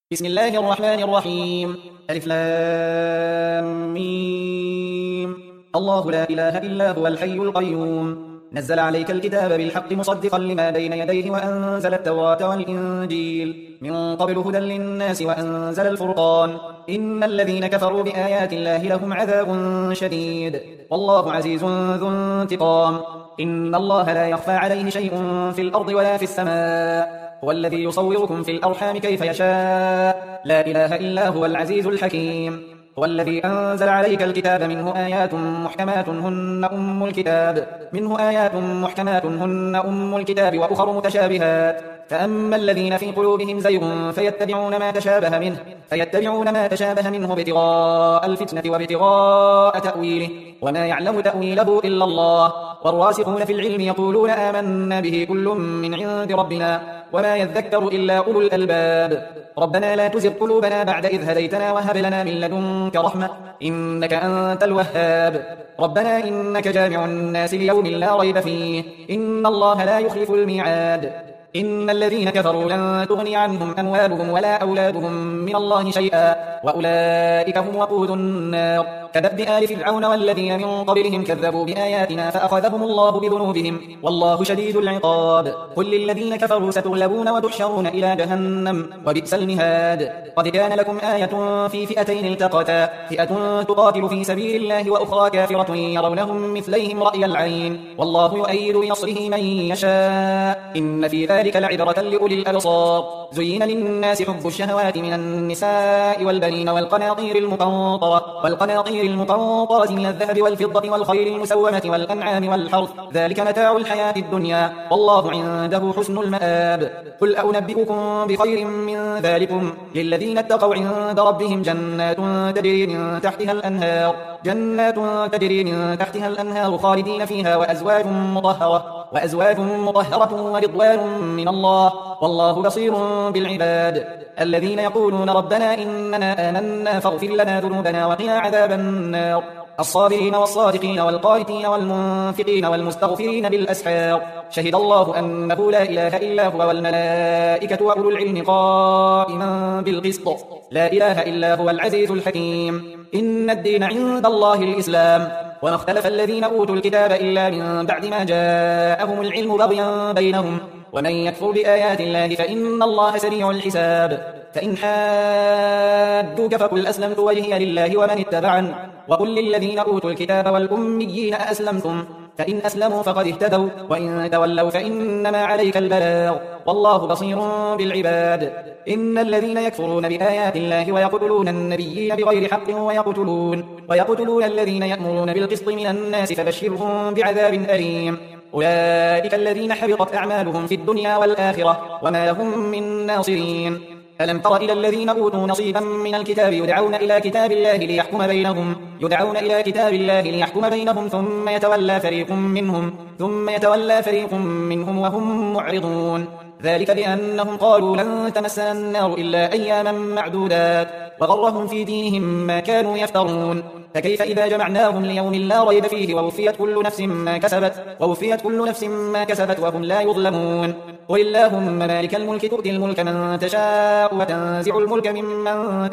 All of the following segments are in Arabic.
بسم الله الرحمن الرحيم. ألف لام ميم. الله لا إله إلا هو الحي القيوم. نزل عليك الكتاب بالحق مصدقا لما بين يديه وأنزل التوراة والإنجيل من قبل هدى للناس وأنزل الفرقان. إن الذين كفروا بآيات الله لهم عذاب شديد والله عزيز ذو انتقام. إن الله لا يخفى عليه شيء في الأرض ولا في السماء. هو الذي يصوركم في الأرحام كيف يشاء. لا إله إلا هو العزيز الحكيم. هو الذي أنزل عليك الكتاب منه آيات محكمات هن أم الكتاب وأخر متشابهات. فأما الذين في قلوبهم زيغ فيتبعون ما تشابه منه ابتغاء الفتنة وابتغاء تأويله وما يعلم تأويله إلا الله. والراسخون في العلم يقولون آمنا به كل من عند ربنا وما يذكر إلا أولو الألباب. ربنا لا تزغ قلوبنا بعد إذ هديتنا وهب لنا من لدنك رحمة إنك أنت الوهاب. ربنا إنك جامع الناس ليوم لا ريب فيه إن الله لا يخلف الميعاد. إن الذين كفروا لن تغني عنهم أموالهم ولا أولادهم من الله شيئا وأولئك هم وقود النار. كدأب آل فرعون والذين من قبلهم كذبوا بآياتنا فأخذهم الله بذنوبهم والله شديد العقاب. قل للذين كفروا ستغلبون وتحشرون إلى جهنم وبئس المهاد. قد كان لكم آية في فئتين التقتا فئة تقاتل في سبيل الله وأخرى كافرة يرونهم مثليهم رأي العين والله يؤيد بنصره من يشاء إن في ذلك لعبرة لأولي الأبصار. زين للناس حب الشهوات من النساء والبنين والقناطير المقنطرة من الذهب والفضة والخيل المسومة والأنعام والحرث ذلك متاع الحياة الدنيا والله عنده حسن المآب. قل أنبئكم بخير من ذلكم للذين اتقوا عند ربهم جنات تجري من تحتها الأنهار خالدين فيها وأزواج مطهرة ورضوان من الله والله بصير بالعباد. الذين يقولون ربنا إننا آمنا فاغفر لنا ذنوبنا وقنا عذاب النار. الصابرين والصادقين والقانتين والمنفقين والمستغفرين بالأسحار. شهد الله أنه لا إله إلا هو والملائكة وأولو العلم قائما بالقسط لا إله إلا هو العزيز الحكيم. إن الدين عند الله الإسلام وما اختلف الذين أوتوا الكتاب إلا من بعد ما جاءهم العلم بغيا بينهم ومن يكفر بآيات الله فإن الله سريع الحساب. فإن حادوك فقل أسلمت وجهي لله ومن اتبعن وقل للذين أوتوا الكتاب والأميين أأسلمتم فإن أسلموا فقد اهتدوا وإن تولوا فإنما عليك البلاغ والله بصير بالعباد. إن الذين يكفرون بآيات الله ويقتلون النبيين بغير حق ويقتلون الذين يأمرون بالقسط من الناس فبشرهم بعذاب أليم. أولئك الذين حبطت أعمالهم في الدنيا والآخرة وما لهم من ناصرين. ألم تر إلى الذين أوتوا نصيبا من الكتاب يدعون إلى كتاب الله ليحكم بينهم ثم يتولى فريق منهم وهم معرضون. ذلك بأنهم قالوا لن تمسنا النار إلا أياما معدودات وغرهم في دينهم ما كانوا يفترون. فكيف إذا جمعناهم ليوم لا ريب فيه ووفيت كل نفس ما كسبت وهم لا يظلمون. قل اللهم مالك الملك تؤتي الملك من تشاء وتنزع الملك ممن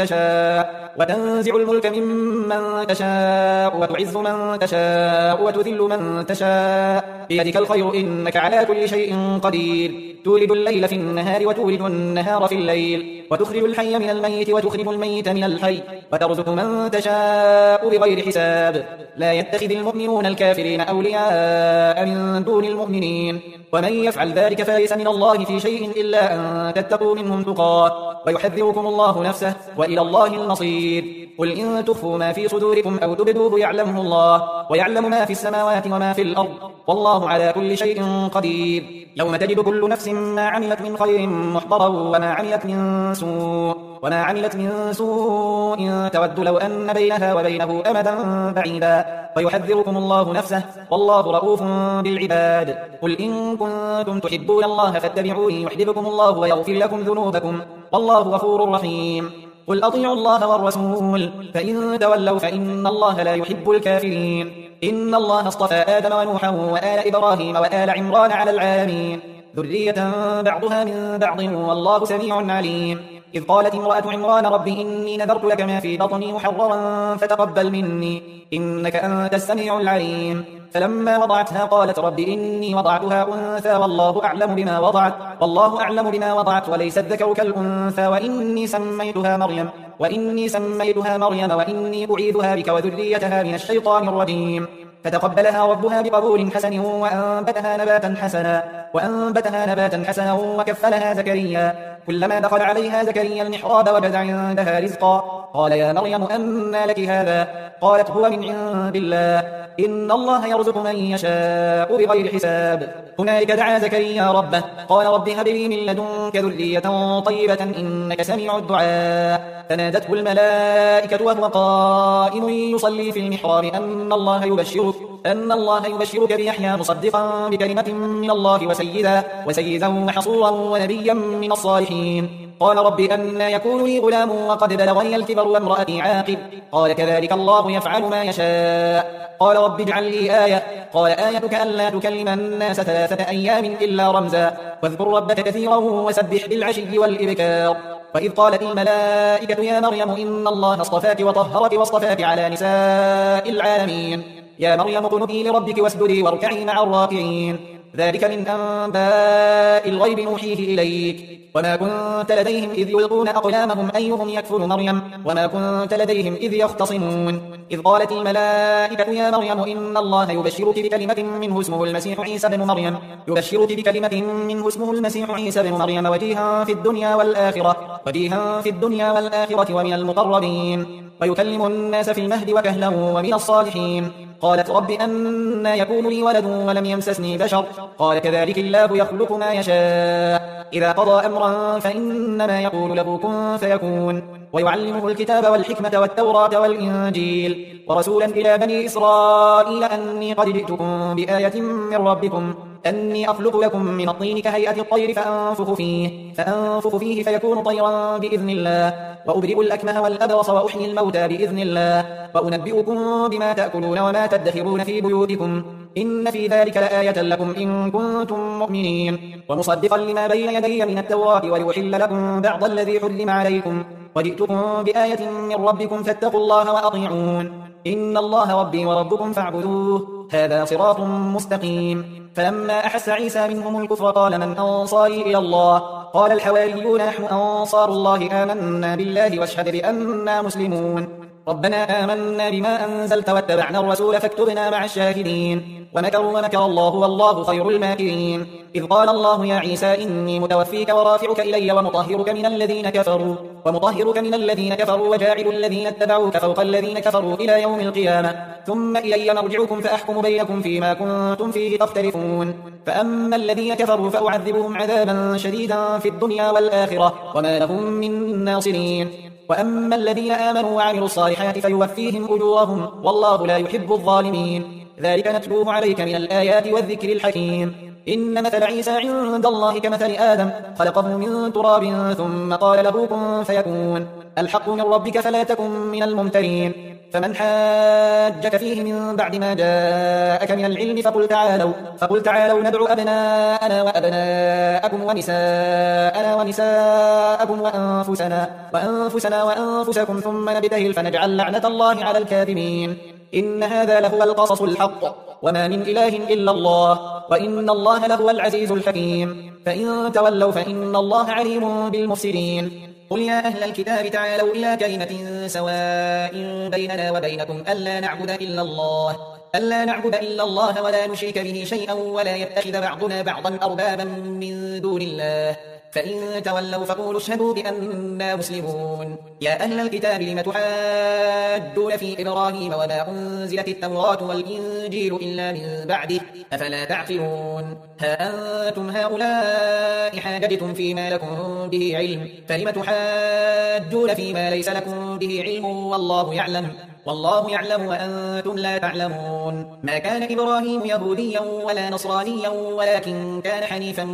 تشاء وتعز من تشاء وتذل من تشاء بيدك الخير إنك على كل شيء قدير. تولد الليل في النهار وتولد النهار في الليل وتخرج الحي من الميت وتخرج الميت من الحي وترزق من تشاء بغير حساب. لا يتخذ المؤمنون الكافرين أولياء من دون المؤمنين ومن يفعل ذلك فليس من الله في شيء إلا أن تتقوا منهم تقاه ويحذركم الله نفسه وإلى الله المصير. قل إن تخفوا ما في صدوركم أو تبدوه يعلمه الله ويعلم ما في السماوات وما في الأرض والله على كل شيء قدير. يوم تجد كل نفس ما عملت من خير محضرا وما عملت من سوء تود لو أن بينها وبينه أمدا بعيدا ويحذركم الله نفسه والله رؤوف بالعباد. قل إن كنتم تحبون الله فاتبعوني يحببكم الله ويغفر لكم ذنوبكم والله غفور رحيم. قل أطيعوا الله والرسول فإن تولوا فإن الله لا يحب الكافرين. إن الله اصطفى آدم ونوحا وآل إبراهيم وآل عمران على العالمين ذرية بعضها من بعض والله سميع عليم. إذ قالت امرأة عمران رب إني نذرت لك ما في بطني محررا فتقبل مني إنك أنت السميع العليم. فلما وضعتها قالت رب إني وضعتها أنثى والله أعلم بما وضعت وليس الذكر كالأنثى وإني سميتها مريم وإني أعيذها بك وذريتها من الشيطان الرجيم. فتقبلها ربها بقبول حسن وأنبتها نباتا حسنا وكفلها زكريا. كلما دخل عليها زكريا المحراب وجد عندها رزقا قال يا مريم أنى لك هذا؟ قالت هو من عند الله إن الله يرزق من يشاء بغير حساب. هنالك دعا زكريا ربه قال رب هب لي من لدنك ذرية طيبة إنك سميع الدعاء. فنادته الملائكة وهو قائم يصلي في المحراب أن الله يبشرك بيحيى مصدقا بكلمة من الله وسيدا وحصورا ونبيا من الصالحين. قال رب أنى يكون لي غلام وقد بلغني الكبر وامرأتي عاقر؟ قال كذلك الله يفعل ما يشاء. قال رب اجعل لي آية. قال آيتك ألا تكلم الناس 3 أيام إلا رمزا واذكر ربك كثيرا وسبح بالعشي والإبكار. وإذ قالت الملائكة يا مريم إن الله اصطفاك وطهرك واصطفاك على نساء العالمين. يا مريم اقنتي لربك واسجدي واركعي مع الراكعين. ذلك من أنباء الغيب نوحيه إليك وما كنت لديهم إذ يلقون أقلامهم أيهم يكفل مريم وما كنت لديهم إذ يختصمون. إذ قالت الملائكة يا مريم إن الله يبشرك بكلمة منه اسمه المسيح عيسى بن مريم وجيها في الدنيا والآخرة ومن المقربين ويكلم الناس في المهد وكهلا ومن الصالحين. قالت رب أنى يكون لي ولد ولم يمسسني بشر؟ قال كذلك الله يخلق ما يشاء إذا قضى أمرا فإنما يقول له كن فيكون. ويعلمه الكتاب والحكمة والتوراة والإنجيل ورسولا إلى بني إسرائيل أني قد جئتكم بآية من ربكم أني أخلق لكم من الطين كهيئة الطير فأنفخ فيه فيكون طيرا بإذن الله وأبرئ الأكمه والأبرص وأحيي الموتى بإذن الله وأنبئكم بما تأكلون وما تدخرون في بيوتكم إن في ذلك لآية لكم إن كنتم مؤمنين. ومصدقا لما بين يدي من التوراة وليحل لكم بعض الذي حرم عليكم وجئتكم بآية من ربكم فاتقوا الله وأطيعون إن الله ربي وربكم فاعبدوه هذا صراط مستقيم. فلما أحس عيسى منهم الكفر قال من أنصاري إلى الله؟ قال الحواريون نحن أنصار الله آمنا بالله واشهد بأننا مسلمون. ربنا آمنا بما أنزلت واتبعنا الرسول فاكتبنا مع الشاهدين. ومكروا ومكر الله والله خير الماكرين. إذ قال الله يا عيسى إني متوفيك ورافعك إلي ومطهرك من الذين كفروا وجاعل الذين اتبعوك فوق الذين كفروا إلى يوم القيامة ثم إلي مرجعكم فأحكم بينكم فيما كنتم فيه تختلفون. فأما الذين كفروا فأعذبهم عذابا شديدا في الدنيا والآخرة وما لهم من ناصرين. وأما الذين آمنوا وعملوا الصالحات فيوفيهم أجورهم والله لا يحب الظالمين. ذلك نتلوه عليك من الآيات والذكر الحكيم. إن مثل عيسى عند الله كمثل آدم خلقه من تراب ثم قال له كن فيكون. الحق من ربك فلا تكن من الممترين. فمن حاجك فيه من بعد ما جاءك من العلم فقل تعالوا ندعو أبناءنا وأبناءكم ونساءنا ونساءكم وأنفسنا وأنفسكم ثم نبتهل فنجعل لعنة الله على الكاذبين. إن هذا لهو القصص الحق وما من إله إلا الله وإن الله لهو العزيز الحكيم. فإن تولوا فإن الله عليم بالمفسدين. قل يا أهل الكتاب تعالوا إلى كلمة سواء بيننا وبينكم ألا نعبد إلا الله ولا نشرك به شيئا ولا يتخذ بعضنا بعضا أربابا من دون الله فإن تولوا فقولوا اشهدوا بأننا مسلمون. يا أهل الكتاب لم تحاجون في إبراهيم وما أنزلت التوراة والإنجيل إلا من بعده أفلا تعقلون. ها أنتم هؤلاء حاججتم فيما لكم به علم فلم تحاجون فيما ليس لكم به علم والله يعلم وأنتم لا تعلمون. ما كان إبراهيم يهوديا ولا نصرانيا ولكن كان حنيفا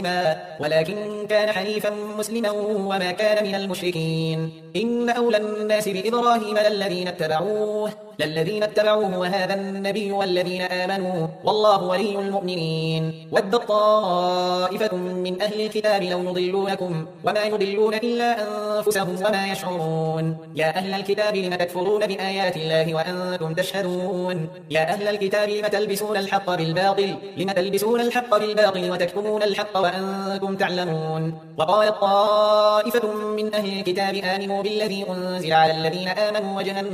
مسلما وما كان من المشركين. إن أولى الناس بإبراهيم للذين للذين اتبعوه وهذا النبي والذين آمنوا والله ولي المؤمنين. ود طائفة من أهل الكتاب لو يضلونكم وما يضلون إلا أنفسهم وما يشعرون. يا أهل الكتاب لم تكفرون بآيات الله وأنتم تشهدون. يا أهل الكتاب لم تلبسون الحق بالباطل وتكتمون الحق وأنتم تعلمون. وقالت طائفة من أهل الكتاب آمنوا بالذي أنزل على الذين آمنوا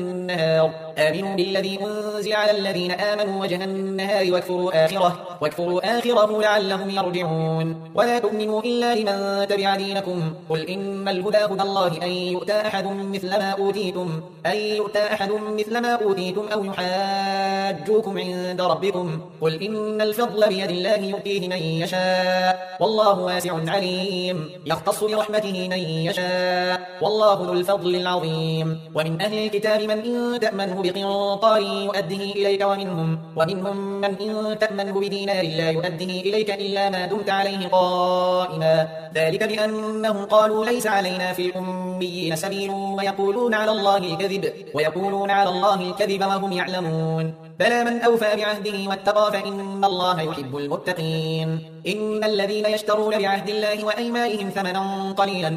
وجه النهار واكفروا آخره لعلهم يرجعون. ولا تؤمنوا إلا لمن تبع دينكم. قل إن الهدى هدى الله أن يؤتى أحد مثل ما أوتيتم أو يحاجوكم عند ربكم. قل إن الفضل بيد الله يؤتيه من يشاء والله واسع عليم. يختص برحمته من يشاء والله ذو الفضل العظيم. ومن أهل الكتاب من إن تأمنه بقنطار يؤديه إليك ومنهم من إن تأمنه بدينار لا يؤديه إليك إلا ما دمت عليه قائما. ذلك بأنهم قالوا ليس علينا في الأميين سبيل ويقولون على الله الكذب وهم يعلمون. بلى من أوفى بعهده واتقى فإن الله يحب المتقين. إن الذين يشترون بعهد الله وأيمانهم ثمنا قليلا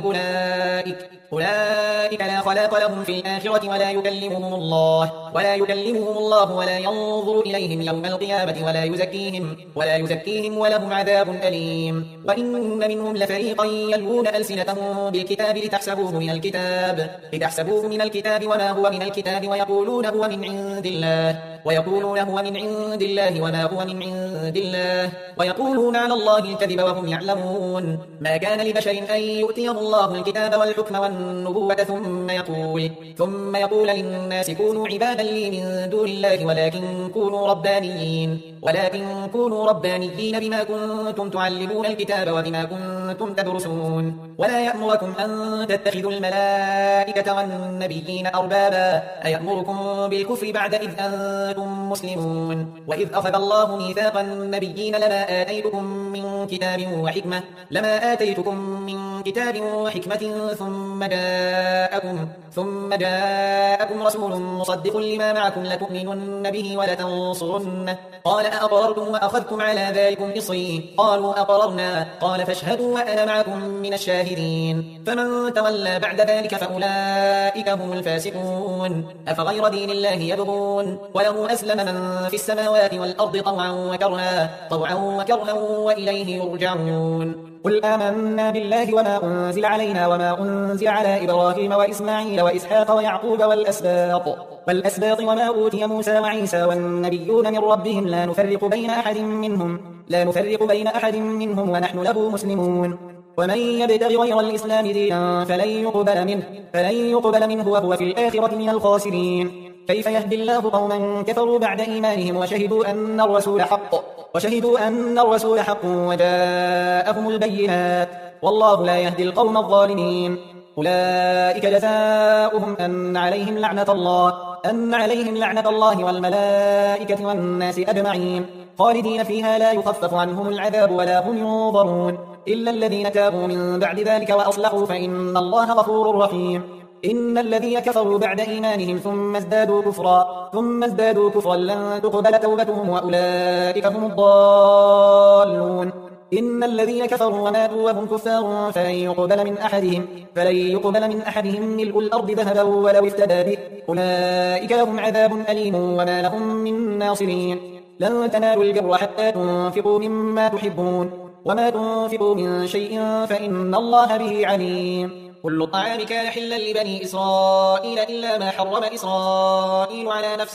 أولئك لا خلاق لهم في الآخرة ولا يكلمهم الله ولا ينظر إليهم يوم القيامة ولا يزكيهم ولهم عذاب أليم. وإن منهم لفريقا يلوون ألسنتهم بالكتاب لتحسبوه من الكتاب وما هو من الكتاب ويقولون هو من عند الله وما هو من عند الله ويقولون على الله الكذب وهم يعلمون. ما كان لبشر أن يؤتيه الله الكتاب والحكم والنبوة ثم يقول للناس كونوا عبادا لي من دون الله ولكن كونوا ربانيين بما كنتم تعلمون الكتاب وبما كنتم تدرسون. ولا يأمركم أن تتخذوا الملائكة والنبيين أربابا أيأمركم بالكفر بعد إذ أنتم مسلمون. وإذ أخذ الله ميثاق النبيين لما آتيتكم من كتاب وحكمة ثم جاءكم رسول مصدق لما معكم لتؤمنن به ولتنصرنه. قال أأقررتم وأخذتم على ذلكم إصري قالوا أقررنا قال فاشهدوا وأنا معكم من الشاهدين. فمن تولى بعد ذلك فأولئك هم الفاسقون. أفغير دين الله يبغون وله أسلم من في السماوات والأرض طوعا وكرها وإليه يرجعون. قل آمنا بالله وما أنزل علينا وما أنزل على إبراهيم وإسماعيل وإسحاق ويعقوب والأسباط وما أوتي موسى وعيسى والنبيون من ربهم لا نفرق بين أحد منهم ونحن له مسلمون. ومن يبتغ غير الإسلام دينا فلن يقبل منه وهو في الآخرة من الخاسرين. كيف يهدي الله قوما كفروا بعد إيمانهم وشهدوا أن الرسول حق وجاءهم البينات والله لا يهدي القوم الظالمين. أولئك جزاؤهم أن عليهم لعنة الله والملائكة والناس أجمعين خالدين فيها لا يخفف عنهم العذاب ولا هم ينظرون إلا الذين تابوا من بعد ذلك وأصلحوا فإن الله غفور رحيم. إن الذين كفروا بعد إيمانهم ثم ازدادوا كفرا لن تقبل توبتهم وأولئك هم الضالون. إن الذين كفروا وماتوا وهم كفار فلن يقبل من أحدهم ملء الأرض ذهبا ولو افتدى به أولئك لهم عذاب أليم وما لهم من ناصرين. لن تنالوا البر حتى تنفقوا مما تحبون وما تنفقوا من شيء فإن الله به عليم. كل الطعام كان حلا لبني إسرائيل إلا ما حرم إسرائيل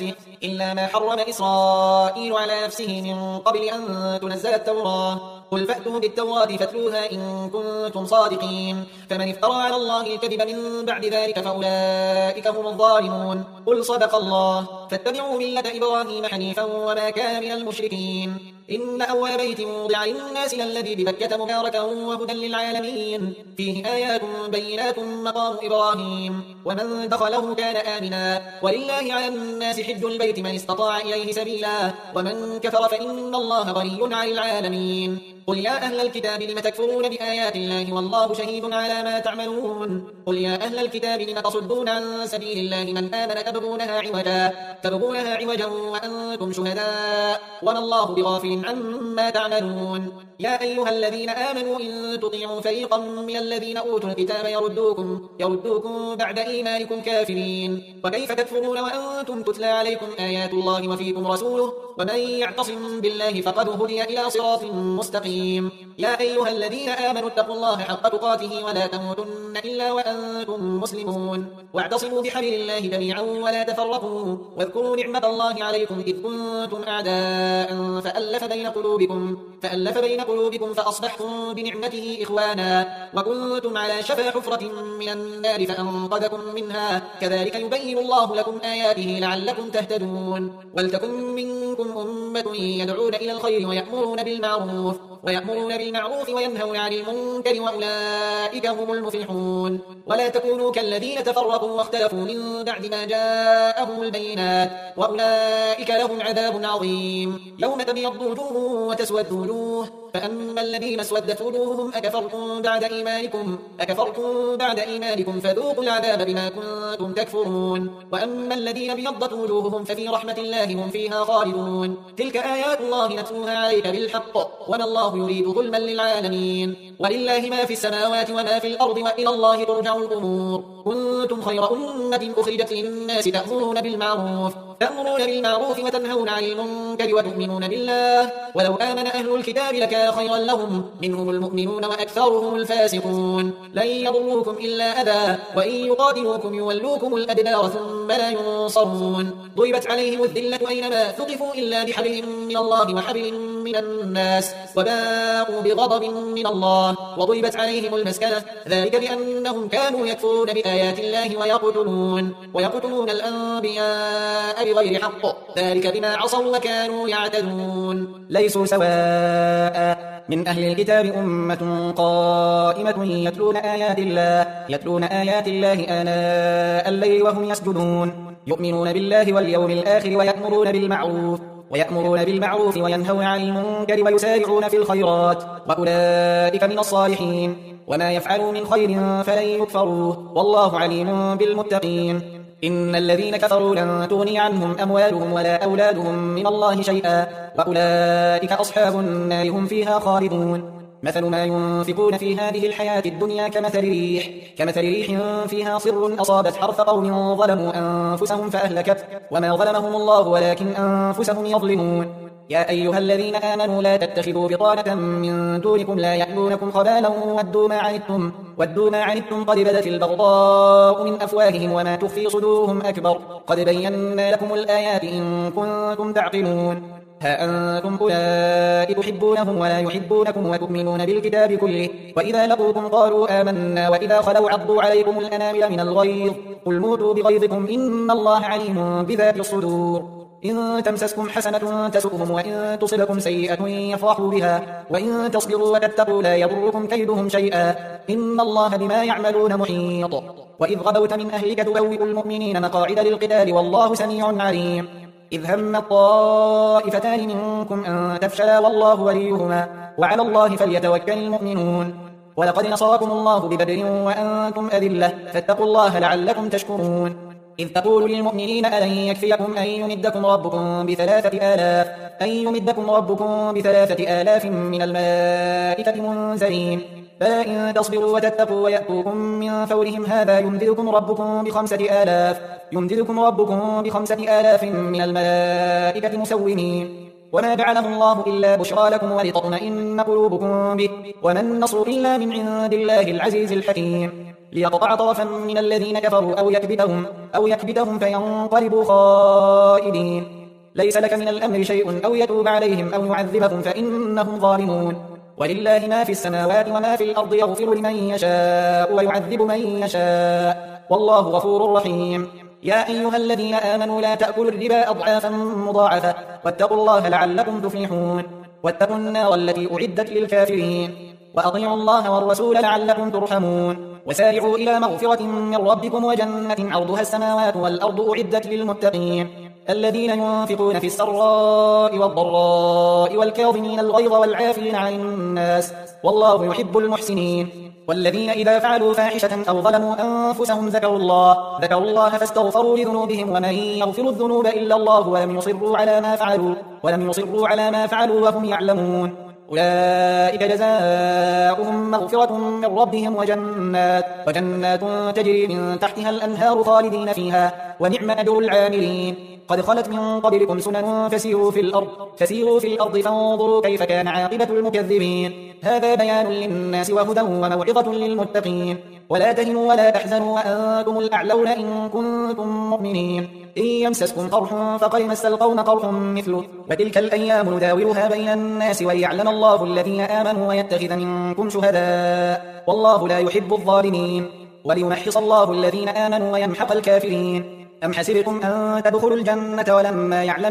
على نفسه من قبل أن تنزل التوراة. قل فأتوا بالتوراة فاتلوها إن كنتم صادقين. فمن افترى على الله الكذب من بعد ذلك فأولئك هم الظالمون. قل صدق الله. فاتبعوا ملة إبراهيم حنيفا وما كان من المشركين. إن أول بيت وضع للناس للذي ببكة مباركا وهدى للعالمين فيه آيات بينات مقام إبراهيم ومن دخله كان آمنا ولله على الناس حج البيت من استطاع إليه سبيلا ومن كفر فإن الله غني عن العالمين. قل يا أهل الكتاب لم تكفرون بآيات الله والله شهيد على ما تعملون قل يا أهل الكتاب لم تصدون عن سبيل الله من آمن تبغونها عوجا وأنتم شهداء وما الله بغافل عما تعملون يا أيها الذين آمنوا إن تطيعوا فريقا من الذين أوتوا الكتاب يردوكم بعد إيمانكم كافرين وكيف تكفرون وأنتم تتلى عليكم آيات الله وفيكم رسوله ومن يعتصم بالله فقد هدي إلى صراط مستقيم يا أيها الذين آمنوا اتقوا الله حق تقاته ولا تموتن إلا وأنتم مسلمون واعتصموا بحبل الله جميعا ولا تفرقوا واذكروا نعمة الله عليكم إذ كنتم أعداء فألف بين قلوبكم فأصبحتم بنعمته إخوانا وكنتم على شفا حفرة من النار فأنقذكم منها كذلك يبين الله لكم آياته لعلكم تهتدون ولتكن منكم أمة يدعون إلى الخير ويأمرون بالمعروف وينهون عن المنكر وأولئك هم المفلحون ولا تكونوا كالذين تفرقوا واختلفوا من بعد ما جاءهم البينات وأولئك لهم عذاب عظيم يوم تبيض وجوه وتسود وجوه فأما الذين اسودت وجوههم أكفرتم بعد إيمانكم فذوقوا العذاب بما كنتم تكفرون وأما الذين ابيضت وجوههم ففي رحمة الله هم فيها خالدون تلك آيات الله نتلوها عليك بالحق وما الله يريد ظلما للعالمين ولله ما في السماوات وما في الأرض وإلى الله ترجع الأمور كنتم خير أمة أخرجت للناس تأمرون بالمعروف وتنهون عن المنكر وتؤمنون بالله ولو آمن أهل الكتاب لكان خيرا لهم منهم المؤمنون وأكثرهم الفاسقون لن يضروكم إلا أذى وإن يقاتلوكم يولوكم الأدبار ثم لا ينصرون ضربت عليهم الذلة أينما ثقفوا إلا بحبل من الله وحبل من الناس وباءوا بغضب من الله وضربت عليهم المسكنة ذلك بأنهم كانوا يكفرون بآيات الله ويقتلون الأنبياء بغير حق ذلك بما عصوا وكانوا يعتدون ليسوا سواء من أهل الكتاب أمة قائمة يتلون آيات الله آناء الليل وهم يسجدون يؤمنون بالله واليوم الآخر ويأمرون بالمعروف وينهون عن المنكر ويسارعون في الخيرات وأولئك من الصالحين وما يفعلوا من خير فلن يكفروه والله عليم بالمتقين إن الذين كفروا لن تغني عنهم أموالهم ولا أولادهم من الله شيئا وأولئك أصحاب النار هم فيها خالدون مثل ما ينفقون في هذه الحياة الدنيا كمثل ريح فيها صر أصابت حرث قوم ظلموا أنفسهم فأهلكت وما ظلمهم الله ولكن أنفسهم يظلمون يا أيها الذين آمنوا لا تتخذوا بطانة من دونكم لا يألونكم خبالا ودوا ما عنتم قد بدت البغضاء من أفواههم وما تخفي صدورهم أكبر قد بينا لكم الآيات إن كنتم تعقلون ها أنتم أولئك تحبونهم ولا يحبونكم وتؤمنون بالكتاب كله وإذا لقوكم قالوا آمنا وإذا خلوا عضوا عليكم الأنامل من الغيظ قل موتوا بغيظكم إن الله عليم بذات الصدور إن تمسسكم حسنة تسؤهم وإن تصبكم سيئة يفرحوا بها وإن تصبروا وتتقوا لا يضركم كيدهم شيئا إن الله بما يعملون محيط وإذ غدوت من أهلك تبوئ المؤمنين مقاعد للقتال والله سميع عليم إذ هم الطائفتان منكم أن تفشلا والله وليهما وعلى الله فليتوكل المؤمنون ولقد نصركم الله ببدر وأنتم أذلة فاتقوا الله لعلكم تشكرون إذ تقول للمؤمنين ألن يكفيكم أن يمدكم ربكم بثلاثة آلاف من الملائكة منزلين فإن تصبروا وتتقوا ويأتوكم من فورهم هذا يمددكم ربكم بخمسة آلاف من الملائكة مسومين وما جعله الله إلا بشرى لكم ولتطمئن قلوبكم به وما النصر إلا من عند الله العزيز الحكيم ليقطع طرفا من الذين كفروا أو يكبتهم فينقلبوا خائبين ليس لك من الأمر شيء أو يتوب عليهم أو يعذبهم فإنهم ظالمون ولله ما في السماوات وما في الأرض يغفر لمن يشاء ويعذب من يشاء والله غفور رحيم يا أيها الذين آمنوا لا تأكلوا الربا أضعافا مضاعفة واتقوا الله لعلكم تفلحون واتقوا النار التي أعدت للكافرين وأطيعوا الله والرسول لعلكم ترحمون وسارعوا إلى مغفرة من ربكم وجنة عرضها السماوات والأرض أعدت للمتقين الذين ينفقون في السراء والضراء والكاظمين الغيظ والعافين عن الناس والله يحب المحسنين. والذين إذا فعلوا فاحشة أو ظلموا أنفسهم ذكروا الله فاستغفروا لذنوبهم ومن يغفر الذنوب إلا الله ولم يصروا على ما فعلوا وهم يعلمون أولئك جزاؤهم مغفرة من ربهم وجنات تجري من تحتها الأنهار خالدين فيها ونعم أجر العاملين. قد خلت من قبلكم سنن فسيروا في الأرض فانظروا كيف كان عاقبة المكذبين. هذا بيان للناس وهدى وموعظة للمتقين. ولا تهنوا ولا تحزنوا وأنتم الأعلون إن كنتم مؤمنين. إن يمسسكم قرح فقد مس القوم قرح مثله وتلك الأيام نداولها بين الناس وليعلم الله الذين آمنوا ويتخذ منكم شهداء والله لا يحب الظالمين. وليمحص الله الذين آمنوا ويمحق الكافرين. أم حسبتم أن تدخلوا الجنة ولما يعلم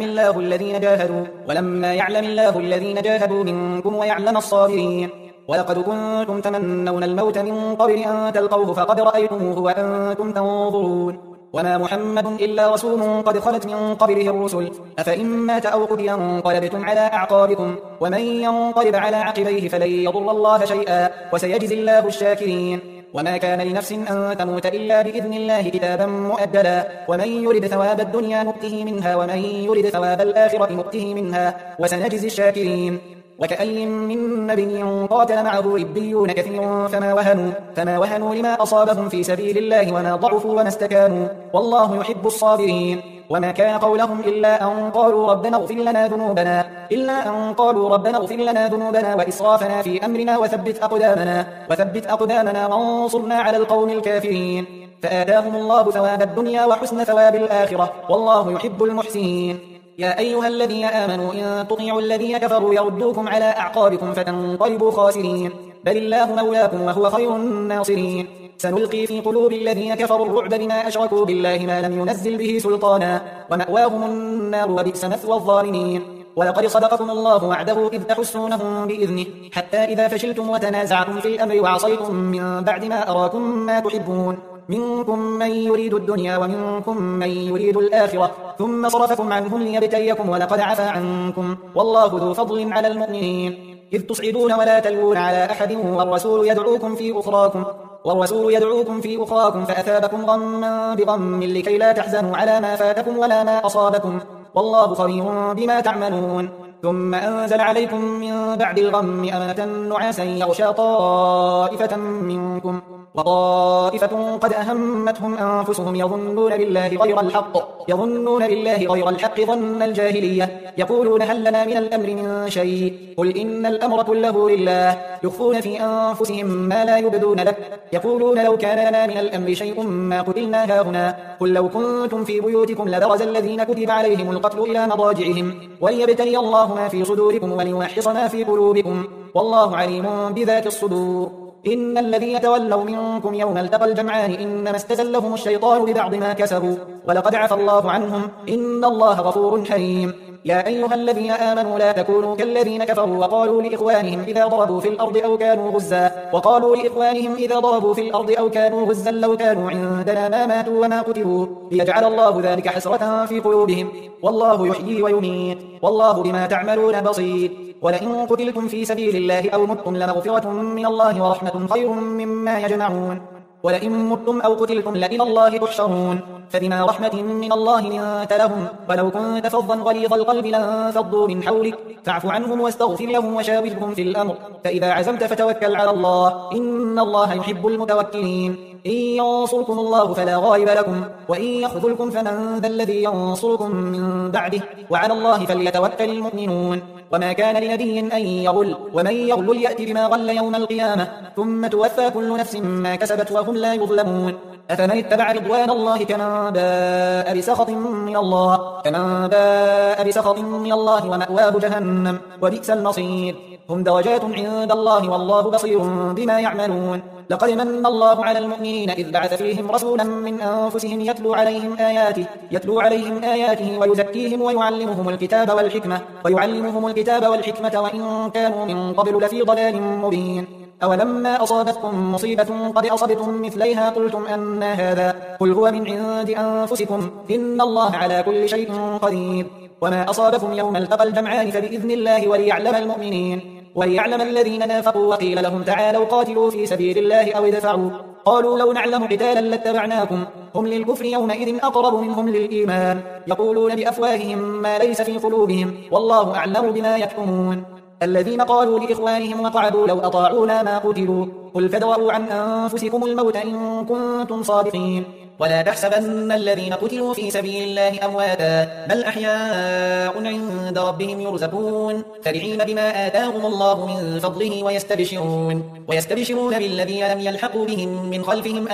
الله الذين جاهدوا منكم ويعلم الصابرين. ولقد كنتم تمنون الموت من قبل أن تلقوه فقد رأيتموه وأنتم تنظرون. وما محمد إلا رسول قد خلت من قبله الرسل أفإن مات أو قتل انقلبتم على أعقابكم ومن ينقلب على عقبيه فلن يضر الله شيئا وسيجزي الله الشاكرين. وما كان لنفس أن تموت إلا بإذن الله كتابا مؤجلا ومن يرد ثواب الدنيا نؤته منها ومن يرد ثواب الآخرة نؤته منها وسنجزي الشاكرين. وكأي من نبي قاتل معه ربيون كثير فما وهنوا لما أصابهم في سبيل الله وما ضعفوا وما استكانوا والله يحب الصابرين. وما كان قولهم إلا أن قالوا ربنا اغفر لنا ذنوبنا وإسرافنا في أمرنا وثبت أقدامنا وانصرنا على القوم الكافرين. فآتاهم الله ثواب الدنيا وحسن ثواب الآخرة والله يحب المحسنين. يا أيها الذين آمنوا إن تطيعوا الذين كفروا يردوكم على أعقابكم فتنقلبوا خاسرين بل الله مولاكم وهو خير الناصرين. سنلقي في قلوب الذين كفروا الرعب بما أشركوا بالله ما لم ينزل به سلطانا ومأواهم النار وبئس مثوى الظالمين. ولقد صدقكم الله وعده إذ تحسونهم بإذنه حتى إذا فشلتم وتنازعتم في الأمر وعصيتم من بعد ما أراكم ما تحبون منكم من يريد الدنيا ومنكم من يريد الآخرة ثم صرفكم عنهم ليبتليكم ولقد عفا عنكم والله ذو فضل على المؤمنين. إذ تصعدون ولا تلوون على أحد والرسول يدعوكم في أخراكم فأثابكم غما بغم لكي لا تحزنوا على ما فاتكم ولا ما أصابكم والله خبير بما تعملون. ثم أنزل عليكم من بعد الغم أمنة نعاسا يغشى طائفة منكم وطائفة قد أهمتهم أنفسهم يظنون بالله غير الحق ظن الجاهلية يقولون هل لنا من الأمر من شيء قل إن الأمر كله لله يخفون في أنفسهم ما لا يبدون لك يقولون لو كان لنا من الأمر شيء ما قتلنا هاهنا قل لو كنتم في بيوتكم لبرز الذين كتب عليهم القتل إلى مضاجعهم وليبتلي الله ما في صدوركم وليمحص ما في قلوبكم والله عليم بذات الصدور. إن الذين تولوا منكم يوم التقى الجمعان إنما استزلهم الشيطان ببعض ما كسبوا ولقد عفى الله عنهم إن الله غفور حليم. يا أيها الذين آمنوا لا تكونوا كالذين كفروا وقالوا لإخوانهم إذا ضربوا في الأرض أو كانوا غزا لو كانوا عندنا ما ماتوا وما قتلوا ليجعل الله ذلك حسرة في قلوبهم والله يحيي ويميت والله بما تعملون بصير. ولئن قتلتم في سبيل الله أو متم لمغفرة من الله ورحمة خير مما يجمعون ولئن متم أو قتلتم لإلى الله تحشرون. فبما رحمة من الله لنت لهم ولو كنت فظا غليظ القلب لانفضوا من حولك فاعف عنهم واستغفر لهم وشاورهم في الأمر فإذا عزمت فتوكل على الله إن الله يحب المتوكلين. إن ينصركم الله فلا غالب لكم وإن يخذلكم فمن ذا الذي ينصركم من بعده وعلى الله فليتوكل المؤمنون. وما كان لنبي أن يغل ومن يغل يأتي بما غل يوم القيامة ثم توفى كل نفس ما كسبت وهم لا يظلمون. أفمن اتبع رضوان الله كمن باء بسخط من الله ومأواه جهنم وبئس المصير. هم درجات عند الله والله بصير بما يعملون. لقد من الله على المؤمنين إذ بعث فيهم رسولا من أنفسهم يتلو عليهم آياته ويزكيهم ويعلمهم الكتاب والحكمة وإن كانوا من قبل لفي ضلال مبين. أولما أصابتكم مصيبة قد أصبتم مثليها قلتم أن هذا قل هو من عند أنفسكم إن الله على كل شيء قدير وما أصابكم يوم التقى الجمعان فبإذن الله وليعلم الذين نافقوا وقيل لهم تعالوا قاتلوا في سبيل الله أو ادفعوا قالوا لو نعلم قتالا لاتبعناكم هم للكفر يومئذ أقرب منهم للإيمان يقولون بأفواههم ما ليس في قلوبهم والله أعلم بما يكتمون الذين قالوا لإخوانهم وقعدوا لو أطاعونا ما قتلوا قل فادرءوا عن أنفسكم الموت إن كنتم صادقين ولا تحسبن الذين قتلوا في سبيل الله أمواتا بل أحياء عند ربهم يرزقون فرحين بما آتاهم الله من فضله ويستبشرون بالذين لم يلحقوا بهم من خلفهم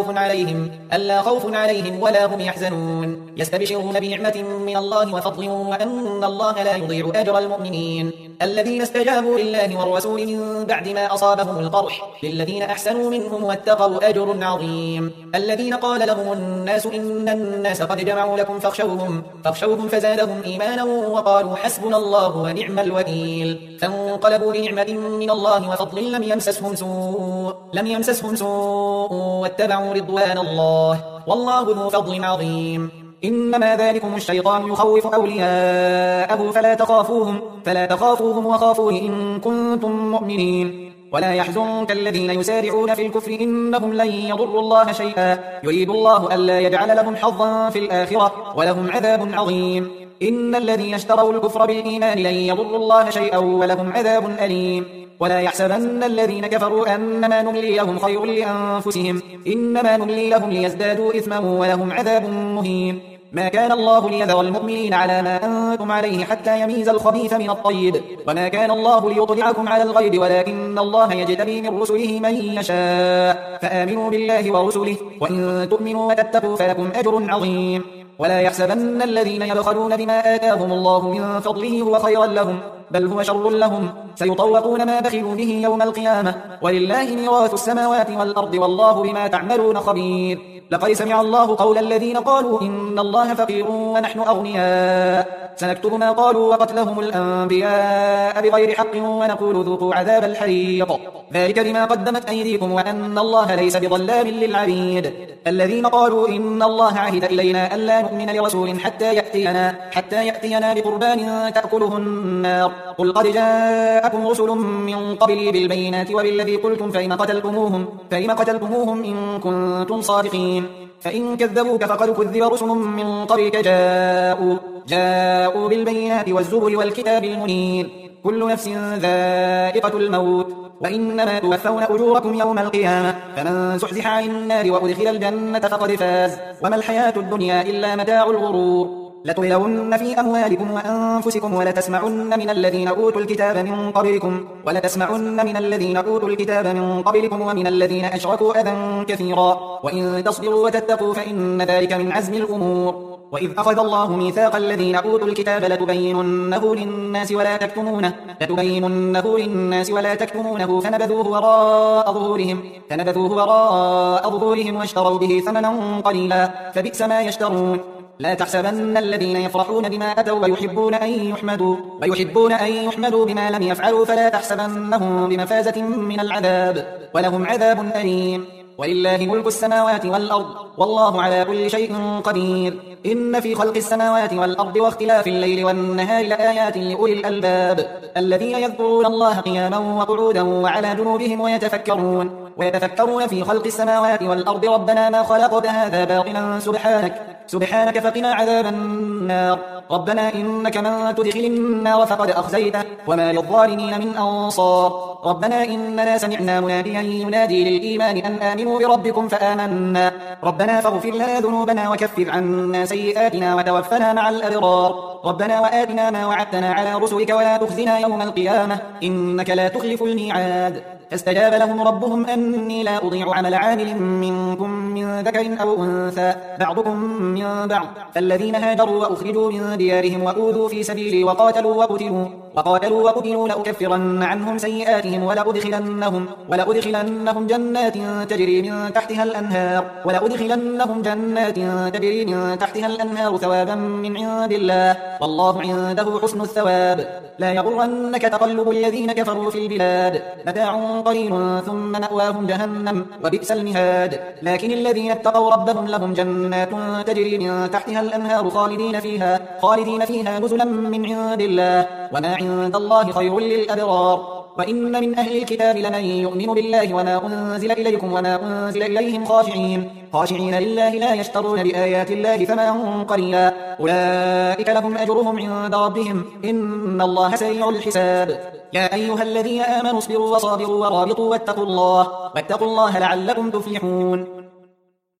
ألا خوف عليهم ولا هم يحزنون يستبشرون بنعمة من الله وفضل وأن الله لا يضيع أجر المؤمنين الذين استجابوا لله والرسول من بعد ما أصابهم القرح للذين أحسنوا منهم واتقوا أجر عظيم الذين قال لهم الناس إن الناس قد جمعوا لكم فاخشوهم فزادهم إيمانا وقالوا حسبنا الله ونعم الوكيل فانقلبوا بنعمة من الله وفضل لم يمسسهم سوء واتبعوا رضوان الله والله ذو فضل عظيم إنما ذلكم الشيطان يخوف أولياءه فلا تخافوهم وخافون إن كنتم مؤمنين ولا يحزنك الذين يسارعون في الكفر إنهم لن يضروا الله شيئا يريد الله ألا يجعل لهم حظا في الآخرة ولهم عذاب عظيم إن الذين اشتروا الكفر بالإيمان لن يضروا الله شيئا ولهم عذاب أليم ولا يحسبن الذين كفروا أنما نملي لهم خير لأنفسهم إنما نملي لهم ليزدادوا إثما ولهم عذاب مهين ما كان الله ليذر المؤمنين على ما أنتم عليه حتى يميز الخبيث من الطيب وما كان الله ليطلعكم على الغيب ولكن الله يجتبي من رسله من يشاء فآمنوا بالله ورسله وإن تؤمنوا وتتقوا فلكم أجر عظيم ولا يحسبن الذين يبخلون بما آتاهم الله من فضله هو خيرا لهم بل هو شر لهم سيطوقون ما بخلوا به يوم القيامة ولله ميراث السماوات والأرض والله بما تعملون خبير لقد سمع الله قول الذين قالوا إن الله فقير ونحن أغنياء سنكتب ما قالوا وقتلهم الأنبياء بغير حق ونقول ذوقوا عذاب الحريق ذلك بما قدمت أيديكم وأن الله ليس بظلام للعبيد الذين قالوا إن الله عهد إلينا ألا نؤمن لرسول حتى يأتينا بقربان تأكله النار قل قد جاءكم رسل من قبلي بالبينات وبالذي قلتم فإن قتلتموهم إن كنتم صادقين فإن كذبوك فقد كذب رسل من قبلك جاءوا بالبينات والزبر والكتاب المنير كل نفس ذائقة الموت وإنما توفون أجوركم يوم القيامة فمن زحزح عن النار وأدخل الجنة فقد فاز وما الحياة الدنيا إلا متاع الغرور لتبلون في أموالكم وأنفسكم ولتسمعن من الذين أوتوا الكتاب من قبلكم ومن الذين أشركوا أذى كثيرا وإن تصبروا وتتقوا فإن ذلك من عزم الأمور وإذ أخذ الله ميثاق الذين أوتوا الكتاب لتبيننه للناس ولا تكتمونه فنبذوه وراء ظهورهم واشتروا به ثمنا قليلا فبئس ما يشترون لا تحسبن الذين يفرحون بما أتوا ويحبون أن يحمدوا بما لم يفعلوا فلا تحسبنهم بمفازة من العذاب ولهم عذاب أليم ولله ملك السماوات والأرض والله على كل شيء قدير إن في خلق السماوات والأرض واختلاف الليل والنهار لآيات لأولي الألباب الذين يذكرون الله قياما وقعودا وعلى جنوبهم ويتفكرون في خلق السماوات والأرض ربنا ما خلقت هذا باطلا سبحانك فقنا عذاب النار ربنا إنك من تدخل النار فقد أخزيته وما للظالمين من أنصار ربنا إننا سمعنا مناديا ينادي للإيمان أن آمنوا بربكم فآمنا ربنا فاغفر لنا ذنوبنا وكفر عنا سيئاتنا وتوفنا مع الأبرار ربنا وآتنا ما وعدتنا على رسلك ولا تخزنا يوم القيامة إنك لا تخلف الميعاد فاستجاب لهم ربهم أني لا أضيع عمل عامل منكم من ذكر أو أنثى بعضكم من بعض فالذين هاجروا وأخرجوا من ديارهم وأوذوا في سبيلي وقاتلوا وقتلوا لأكفرن عنهم سيئاتهم ولأدخلنهم جنات تجري من تحتها الأنهار ثوابا من عند الله والله عنده حسن الثواب. لا يغرنك تقلب الذين كفروا في البلاد متاع قليل ثم مأواهم جهنم وبئس المهاد. لكن الذين اتقوا ربهم لهم جنات تجري من تحتها الأنهار خالدين فيها نزلا من عند الله وما عند الله خير للأبرار. وإن من أهل الكتاب لمن يؤمن بالله وما أنزل إليكم وما أنزل إليهم خاشعين لله لا يشترون بآيات الله ثمنا قليلا أولئك لهم أجرهم عند ربهم إن الله سريع الحساب. يا أيها الذين آمنوا اصبروا وصابروا ورابطوا واتقوا الله لعلكم تفلحون.